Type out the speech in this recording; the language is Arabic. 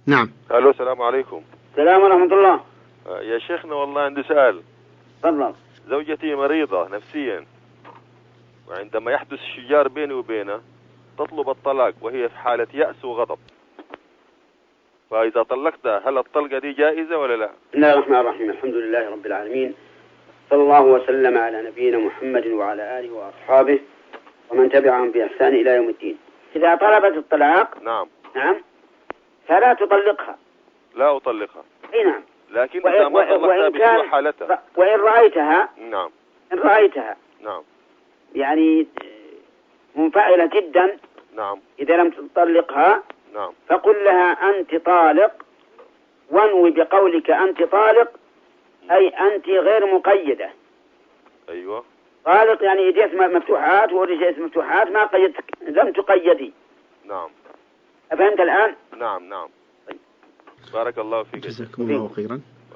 نعم. الو السلام عليكم. السلام ورحمة الله. يا شيخنا والله عندي سؤال. تفضل. زوجتي مريضة نفسيا، وعندما يحدث شجار بيني وبينها تطلب الطلاق وهي في حالة يأس وغضب، فإذا طلقتها هل الطلقة دي جائزة ولا لا؟ بسم الله الرحمن الرحيم، الحمد لله رب العالمين، صلى الله وسلم على نبينا محمد وعلى آله وأصحابه ومن تبعهم بإحسان إلى يوم الدين. إذا طلبت الطلاق نعم فلا تطلقها. لا أطلقها. اي نعم. لكن إذا ما طلقتها بسوء حالتها. وإن رأيتها. نعم. إن رأيتها. نعم. يعني منفعلة جدا. نعم. إذا لم تطلقها. نعم. فقل لها أنت طالق، وانوي بقولك أنت طالق أي أنت غير مقيدة. أيوة. طالق يعني يديك مفتوحات ورجليك مفتوحات، ما قيدتك، لم تقيدي. نعم. أفهمت الآن؟ نعم. بارك الله فيك. جزاكم الله خيرا.